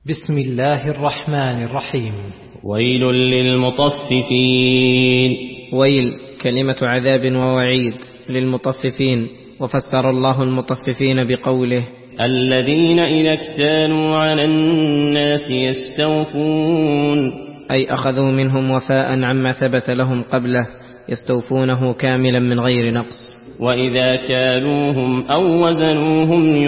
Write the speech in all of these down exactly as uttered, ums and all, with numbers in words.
بسم الله الرحمن الرحيم. ويل للمطففين. ويل كلمة عذاب ووعيد للمطففين. وفسر الله المطففين بقوله: الذين إذا اكتالوا على الناس يستوفون، أي أخذوا منهم وفاء عما ثبت لهم قبله، يستوفونه كاملا من غير نقص. وإذا كالوهم أو وزنوهم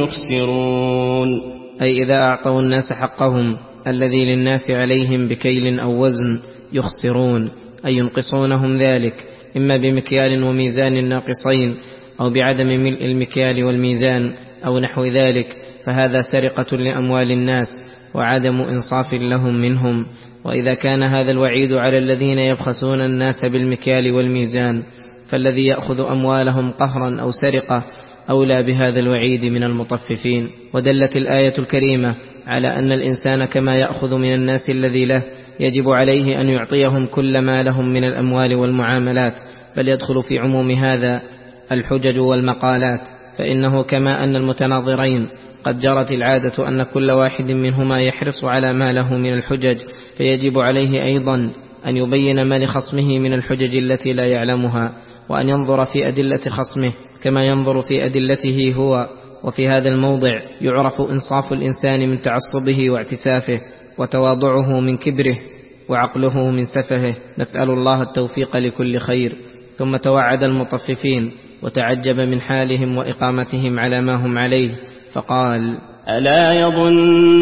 يخسرون، أي إذا أعطوا الناس حقهم الذي للناس عليهم بكيل أو وزن يخسرون، أي ينقصونهم ذلك إما بمكيال وميزان ناقصين أو بعدم ملء المكيال والميزان أو نحو ذلك، فهذا سرقة لأموال الناس وعدم إنصاف لهم منهم. وإذا كان هذا الوعيد على الذين يبخسون الناس بالمكيال والميزان، فالذي يأخذ أموالهم قهرا أو سرقة أولى بهذا الوعيد من المطففين. ودلت الآية الكريمة على أن الإنسان كما يأخذ من الناس الذي له يجب عليه أن يعطيهم كل ما لهم من الأموال والمعاملات، بل يدخل في عموم هذا الحجج والمقالات، فإنه كما أن المتناظرين قد جرت العادة أن كل واحد منهما يحرص على ما له من الحجج، فيجب عليه أيضا أن يبين ما لخصمه من الحجج التي لا يعلمها، وأن ينظر في أدلة خصمه كما ينظر في أدلته هو. وفي هذا الموضع يعرف إنصاف الإنسان من تعصبه واعتسافه، وتواضعه من كبره، وعقله من سفهه. نسأل الله التوفيق لكل خير. ثم توعد المطففين وتعجب من حالهم وإقامتهم على ما هم عليه، فقال: ألا يظن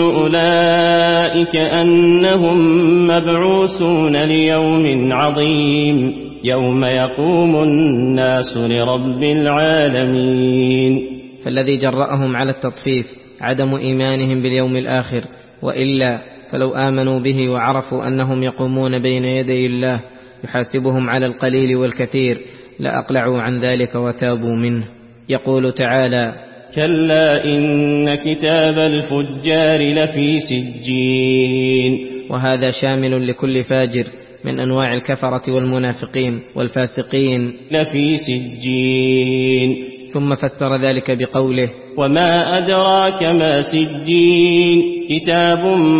أولئك أنهم مبعوثون ليوم عظيم يوم يقوم الناس لرب العالمين. فالذي جرأهم على التطفيف عدم إيمانهم باليوم الآخر، وإلا فلو آمنوا به وعرفوا أنهم يقومون بين يدي الله يحاسبهم على القليل والكثير لأقلعوا عن ذلك وتابوا منه. يقول تعالى: كلا إن كتاب الفجار لفي سجين. وهذا شامل لكل فاجر من أنواع الكفرة والمنافقين والفاسقين. لفي سجين. ثم فسر ذلك بقوله: وما أدراك ما سجين كتاب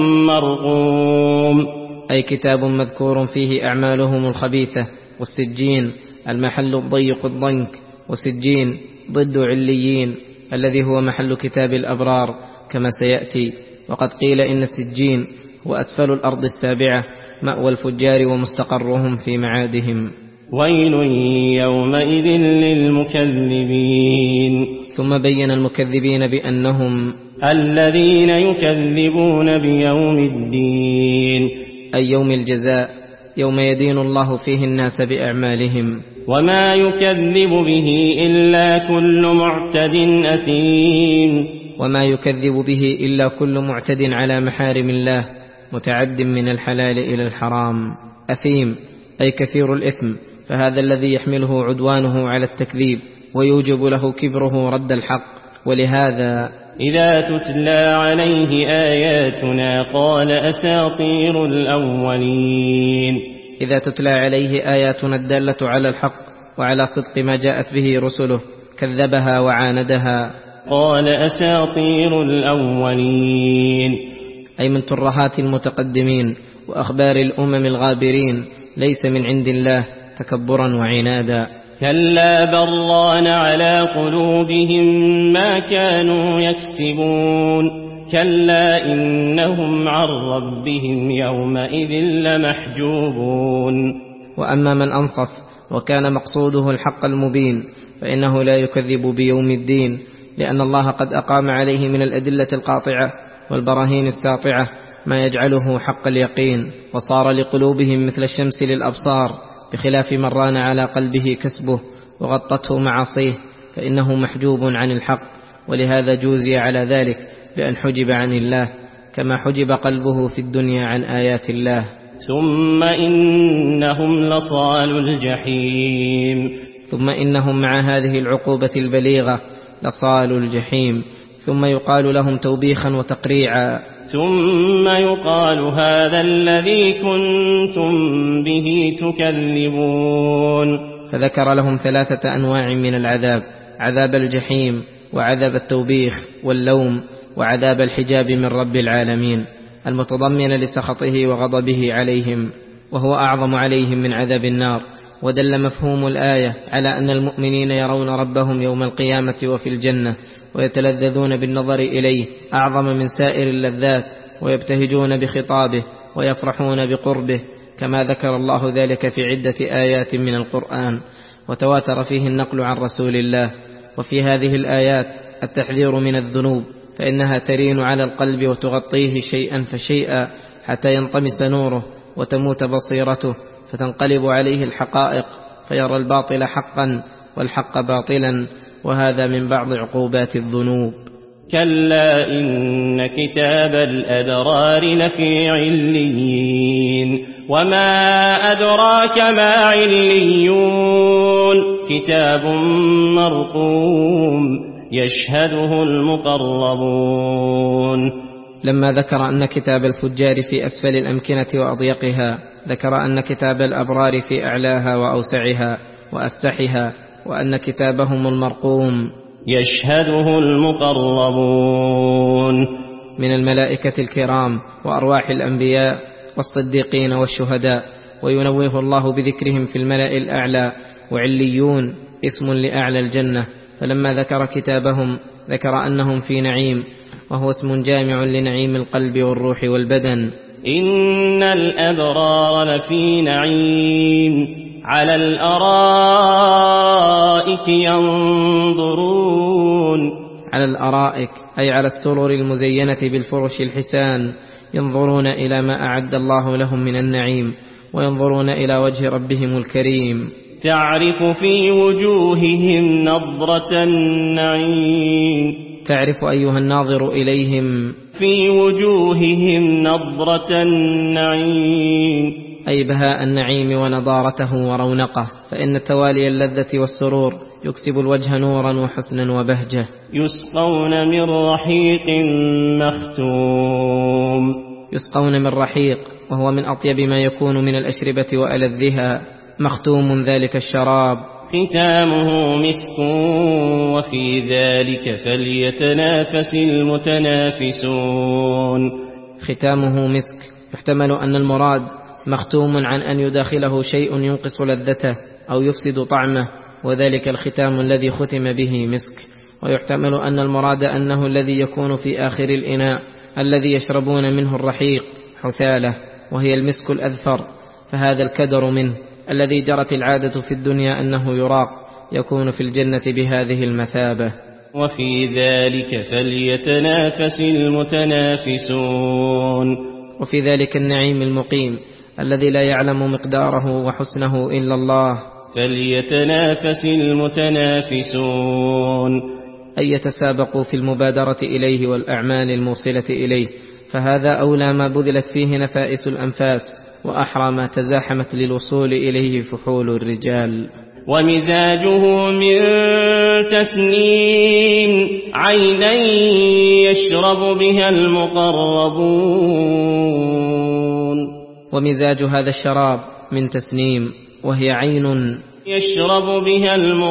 مرقوم، أي كتاب مذكور فيه أعمالهم الخبيثة. والسجين المحل الضيق الضنك، وسجين ضد عليين الذي هو محل كتاب الأبرار كما سيأتي. وقد قيل إن السجين هو أسفل الأرض السابعة، مأوى الفجار ومستقرهم في معادهم. ويل يومئذ للمكذبين. ثم بين المكذبين بأنهم الذين يكذبون بيوم الدين، أي يوم الجزاء، يوم يدين الله فيه الناس بأعمالهم. وما يكذب به إلا كل معتد أثيم. وما يكذب به إلا كل معتد على محارم الله، متعد من الحلال إلى الحرام. أثيم أي كثير الإثم، فهذا الذي يحمله عدوانه على التكذيب ويوجب له كبره رد الحق. ولهذا إذا تتلى عليه آياتنا قال أساطير الأولين. إذا تتلى عليه آياتنا الدالة على الحق وعلى صدق ما جاءت به رسله كذبها وعاندها. قال أساطير الأولين، أي من ترهات المتقدمين وأخبار الأمم الغابرين، ليس من عند الله تكبرا وعنادا. كلا بران على قلوبهم ما كانوا يكسبون. كلا إنهم عن ربهم يومئذ لمحجوبون. وأما من أنصف وكان مقصوده الحق المبين فإنه لا يكذب بيوم الدين، لأن الله قد أقام عليه من الأدلة القاطعة والبراهين الساطعة ما يجعله حق اليقين، وصار لقلوبهم مثل الشمس للأبصار، بخلاف من ران على قلبه كسبه وغطته معاصيه فإنه محجوب عن الحق. ولهذا جوزي على ذلك بأن حجب عن الله كما حجب قلبه في الدنيا عن آيات الله. ثم إنهم لصال الجحيم. ثم إنهم مع هذه العقوبة البليغة لصال الجحيم. ثم يقال لهم توبيخا وتقريعا: ثم يقال هذا الذي كنتم به تكذبون. فذكر لهم ثلاثة أنواع من العذاب: عذاب الجحيم، وعذاب التوبيخ واللوم، وعذاب الحجاب من رب العالمين. المتضمن لسخطه وغضبه عليهم، وهو أعظم عليهم من عذاب النار. ودل مفهوم الآية على أن المؤمنين يرون ربهم يوم القيامة وفي الجنة، ويتلذذون بالنظر إليه أعظم من سائر اللذات، ويبتهجون بخطابه ويفرحون بقربه، كما ذكر الله ذلك في عدة آيات من القرآن، وتواتر فيه النقل عن رسول الله. وفي هذه الآيات التحذير من الذنوب، فإنها ترين على القلب وتغطيه شيئا فشيئا حتى ينطمس نوره وتموت بصيرته، فتنقلب عليه الحقائق فيرى الباطل حقا والحق باطلا، وهذا من بعض عقوبات الذنوب. كلا إن كتاب الأبرار لفي عليين وما أدراك ما عليون كتاب مرقوم يشهده المقربون. لما ذكر أن كتاب الفجار في أسفل الأمكنة وأضيقها، ذكر أن كتاب الأبرار في أعلاها وأوسعها وأفتحها، وأن كتابهم المرقوم يشهده المقربون من الملائكة الكرام وأرواح الأنبياء والصديقين والشهداء، وينوه الله بذكرهم في الملأ الأعلى. وعليون اسم لأعلى الجنة، فلما ذكر كتابهم ذكر أنهم في نعيم، وهو اسم جامع لنعيم القلب والروح والبدن. إن الأبرار لفي نعيم على الأرائك ينظرون. على الأرائك أي على السرر المزينة بالفرش الحسان، ينظرون إلى ما أعد الله لهم من النعيم، وينظرون إلى وجه ربهم الكريم. تعرف في وجوههم نظرة النعيم. تعرف أيها الناظر إليهم في وجوههم نظرة النعيم أي بهاء النعيم ونضارته ورونقه، فإن توالي اللذة والسرور يكسب الوجه نورا وحسنا وبهجة. يسقون من رحيق مختوم. يسقون من رحيق، وهو من أطيب ما يكون من الأشربة وألذها. مختوم ذلك الشراب، ختامه مسك وفي ذلك فليتنافس المتنافسون. ختامه مسك، يحتمل أن المراد مختوم عن أن يداخله شيء ينقص لذته أو يفسد طعمه، وذلك الختام الذي ختم به مسك. ويحتمل أن المراد أنه الذي يكون في آخر الإناء الذي يشربون منه الرحيق حثالة، وهي المسك الأذفر، فهذا الكدر منه الذي جرت العادة في الدنيا أنه يراق، يكون في الجنة بهذه المثابة. وفي ذلك فليتنافس المتنافسون. وفي ذلك النعيم المقيم الذي لا يعلم مقداره وحسنه إلا الله، فليتنافس المتنافسون، أي يتسابقوا في المبادرة إليه والأعمال الموصلة إليه، فهذا أولى ما بذلت فيه نفائس الأنفاس، وأحرى ما تزاحمت للوصول إليه فحول الرجال. ومزاجه من تسنيم عينا يشرب بها المقربون. ومزاج هذا الشراب من تسنيم، وهي عين يشرب بها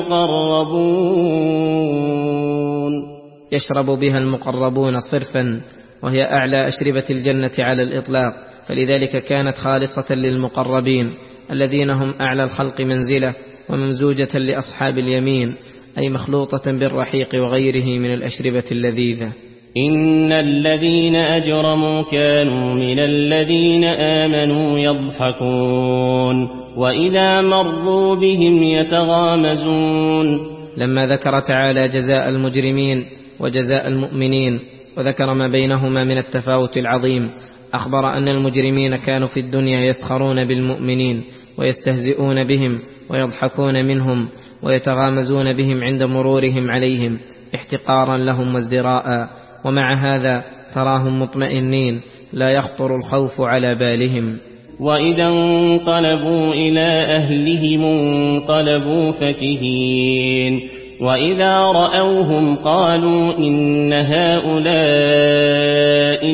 المقربون. يشرب بها المقربون صرفا، وهي أعلى أشربة الجنة على الإطلاق، فلذلك كانت خالصة للمقربين الذين هم أعلى الخلق منزلة، وممزوجة لأصحاب اليمين، أي مخلوطة بالرحيق وغيره من الأشربة اللذيذة. إن الذين أجرموا كانوا من الذين آمنوا يضحكون وإذا مروا بهم يتغامزون. لما ذكر تعالى جزاء المجرمين وجزاء المؤمنين، وذكر ما بينهما من التفاوت العظيم، أخبر أن المجرمين كانوا في الدنيا يسخرون بالمؤمنين ويستهزئون بهم ويضحكون منهم ويتغامزون بهم عند مرورهم عليهم احتقارا لهم وازدراء، ومع هذا تراهم مطمئنين لا يخطر الخوف على بالهم. وإذا انقلبوا إلى أهلهم انقلبوا فكهين وإذا رأوهم قالوا إن هؤلاء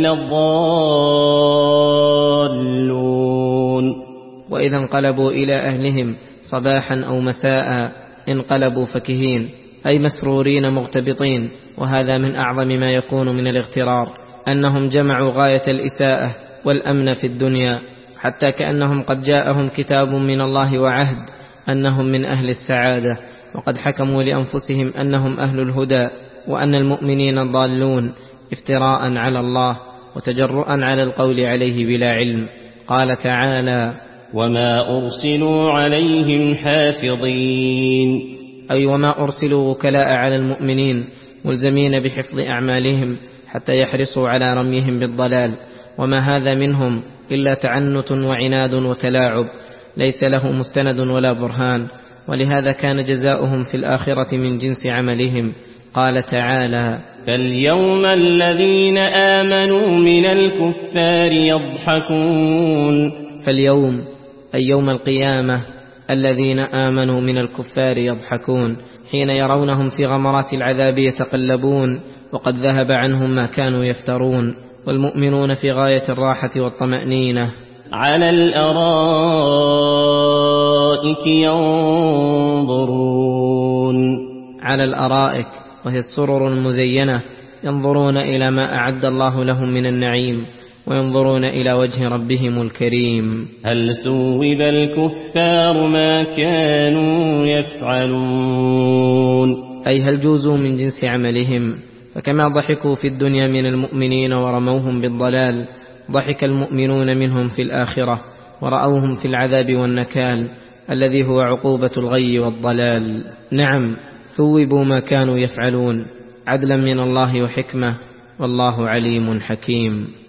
لضالون. وإذا انقلبوا إلى أهلهم صباحا أو مساء انقلبوا فكهين، أي مسرورين مغتبطين، وهذا من أعظم ما يكون من الاغترار، أنهم جمعوا غاية الإساءة والأمن في الدنيا، حتى كأنهم قد جاءهم كتاب من الله وعهد أنهم من أهل السعادة، وقد حكموا لأنفسهم أنهم أهل الهدى وأن المؤمنين ضالون، افتراء على الله وتجرؤا على القول عليه بلا علم. قال تعالى: وما أرسلوا عليهم حافظين، أي وما أرسلوا وكلاء على المؤمنين ملزمين بحفظ أعمالهم حتى يحرصوا على رميهم بالضلال، وما هذا منهم إلا تعنت وعناد وتلاعب ليس له مستند ولا برهان، ولهذا كان جزاؤهم في الآخرة من جنس عملهم. قال تعالى: فاليوم الذين آمنوا من الكفار يضحكون. فاليوم أي يوم القيامة الذين آمنوا من الكفار يضحكون، حين يرونهم في غمرات العذاب يتقلبون، وقد ذهب عنهم ما كانوا يفترون، والمؤمنون في غاية الراحة والطمأنينة على الأرائك ينظرون. على الأرائك وهي السرر المزينة، ينظرون إلى ما أعد الله لهم من النعيم، وينظرون إلى وجه ربهم الكريم. هل ثوب الكفار ما كانوا يفعلون، أي هل جوزوا من جنس عملهم؟ فكما ضحكوا في الدنيا من المؤمنين ورموهم بالضلال، ضحك المؤمنون منهم في الآخرة ورأوهم في العذاب والنكال الذي هو عقوبة الغي والضلال. نعم، ثوبوا ما كانوا يفعلون عدلا من الله وحكمة، والله عليم حكيم.